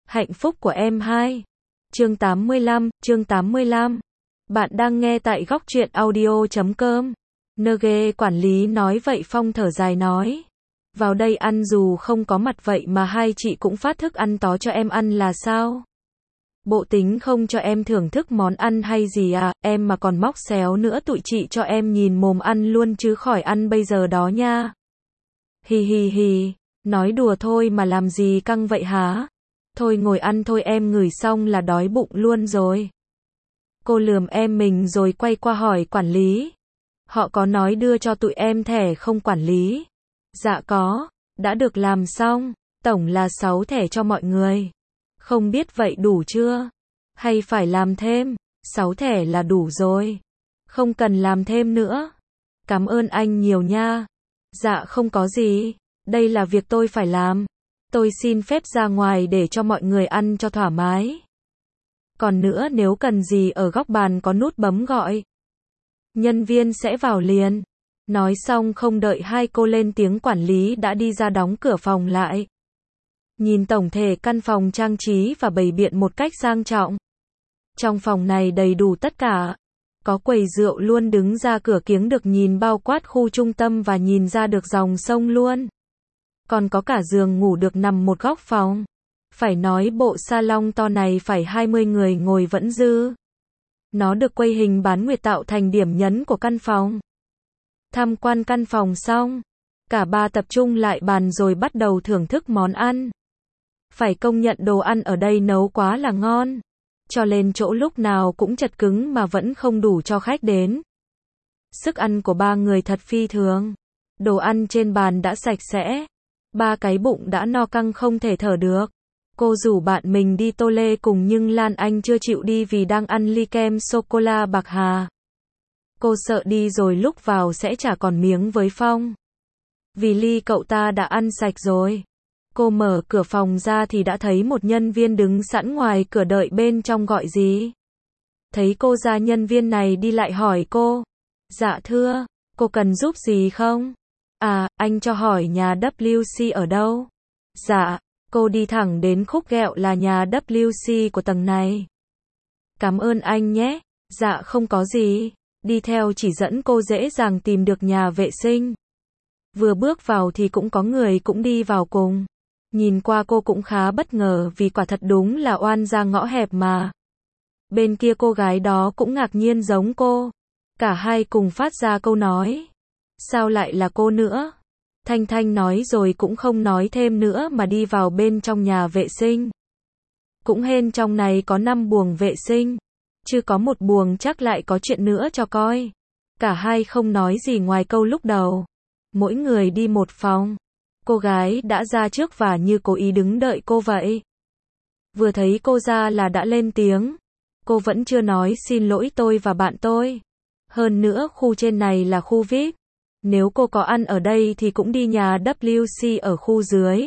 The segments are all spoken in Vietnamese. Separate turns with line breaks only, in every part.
Hạnh phúc của em 2. Chương 85. Bạn đang nghe tại góc truyện audio.com. NG quản lý nói vậy Phong thở dài nói. Vào đây ăn dù không có mặt vậy mà hai chị cũng phát thức ăn tó cho em ăn là sao? Bộ tính không cho em thưởng thức món ăn hay gì à, em mà còn móc xéo nữa tụi chị cho em nhìn mồm ăn luôn chứ khỏi ăn bây giờ đó nha. Hì hì hì, nói đùa thôi mà làm gì căng vậy hả? Thôi ngồi ăn thôi em ngửi xong là đói bụng luôn rồi. Cô lườm em mình rồi quay qua hỏi quản lý. Họ có nói đưa cho tụi em thẻ không quản lý? Dạ có, đã được làm xong, tổng là 6 thẻ cho mọi người. Không biết vậy đủ chưa? Hay phải làm thêm? 6 thẻ là đủ rồi. Không cần làm thêm nữa. Cảm ơn anh nhiều nha. Dạ không có gì, đây là việc tôi phải làm. Tôi xin phép ra ngoài để cho mọi người ăn cho thoải mái. Còn nữa nếu cần gì ở góc bàn có nút bấm gọi. Nhân viên sẽ vào liền. Nói xong không đợi hai cô lên tiếng quản lý đã đi ra đóng cửa phòng lại. Nhìn tổng thể căn phòng trang trí và bày biện một cách sang trọng. Trong phòng này đầy đủ tất cả. Có quầy rượu luôn đứng ra cửa kiếng được nhìn bao quát khu trung tâm và nhìn ra được dòng sông luôn. Còn có cả giường ngủ được nằm một góc phòng. Phải nói bộ salon to này phải 20 người ngồi vẫn dư. Nó được quay hình bán nguyệt tạo thành điểm nhấn của căn phòng. Tham quan căn phòng xong, cả ba tập trung lại bàn rồi bắt đầu thưởng thức món ăn. Phải công nhận đồ ăn ở đây nấu quá là ngon. Cho lên chỗ lúc nào cũng chật cứng mà vẫn không đủ cho khách đến. Sức ăn của ba người thật phi thường. Đồ ăn trên bàn đã sạch sẽ. Ba cái bụng đã no căng không thể thở được. Cô rủ bạn mình đi Tô Lê cùng nhưng Lan Anh chưa chịu đi vì đang ăn ly kem sô-cô-la bạc hà. Cô sợ đi rồi lúc vào sẽ chả còn miếng với Phong. Vì ly cậu ta đã ăn sạch rồi. Cô mở cửa phòng ra thì đã thấy một nhân viên đứng sẵn ngoài cửa đợi bên trong gọi gì. Thấy cô ra nhân viên này đi lại hỏi cô. Dạ thưa, cô cần giúp gì không? À, anh cho hỏi nhà WC ở đâu? Dạ, cô đi thẳng đến khúc ghẹo là nhà WC của tầng này. Cảm ơn anh nhé. Dạ không có gì. Đi theo chỉ dẫn cô dễ dàng tìm được nhà vệ sinh. Vừa bước vào thì cũng có người cũng đi vào cùng. Nhìn qua cô cũng khá bất ngờ vì quả thật đúng là oan ra ngõ hẹp mà. Bên kia cô gái đó cũng ngạc nhiên giống cô. Cả hai cùng phát ra câu nói. Sao lại là cô nữa? Thanh Thanh nói rồi cũng không nói thêm nữa mà đi vào bên trong nhà vệ sinh. Cũng hên trong này có 5 buồng vệ sinh. Chứ có một buồng chắc lại có chuyện nữa cho coi. Cả hai không nói gì ngoài câu lúc đầu. Mỗi người đi một phòng. Cô gái đã ra trước và như cố ý đứng đợi cô vậy. Vừa thấy cô ra là đã lên tiếng. Cô vẫn chưa nói xin lỗi tôi và bạn tôi. Hơn nữa khu trên này là khu VIP. Nếu cô có ăn ở đây thì cũng đi nhà WC ở khu dưới.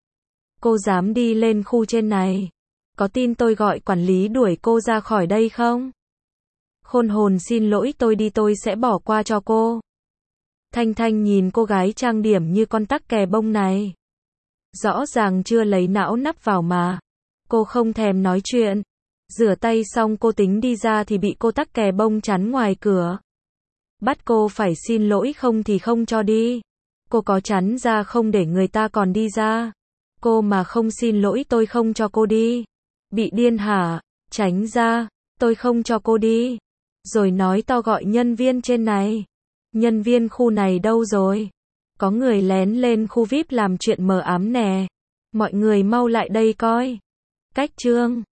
Cô dám đi lên khu trên này. Có tin tôi gọi quản lý đuổi cô ra khỏi đây không? Khôn hồn xin lỗi tôi đi tôi sẽ bỏ qua cho cô. Thanh Thanh nhìn cô gái trang điểm như con tắc kè bông này. Rõ ràng chưa lấy não nắp vào mà. Cô không thèm nói chuyện. Rửa tay xong cô tính đi ra thì bị cô tắc kè bông chắn ngoài cửa. Bắt cô phải xin lỗi không thì không cho đi. Cô có chắn ra không để người ta còn đi ra. Cô mà không xin lỗi tôi không cho cô đi. Bị điên hả? Tránh ra, tôi không cho cô đi. Rồi nói to gọi nhân viên trên này. Nhân viên khu này đâu rồi? Có người lén lên khu VIP làm chuyện mờ ám nè. Mọi người mau lại đây coi. Cách chương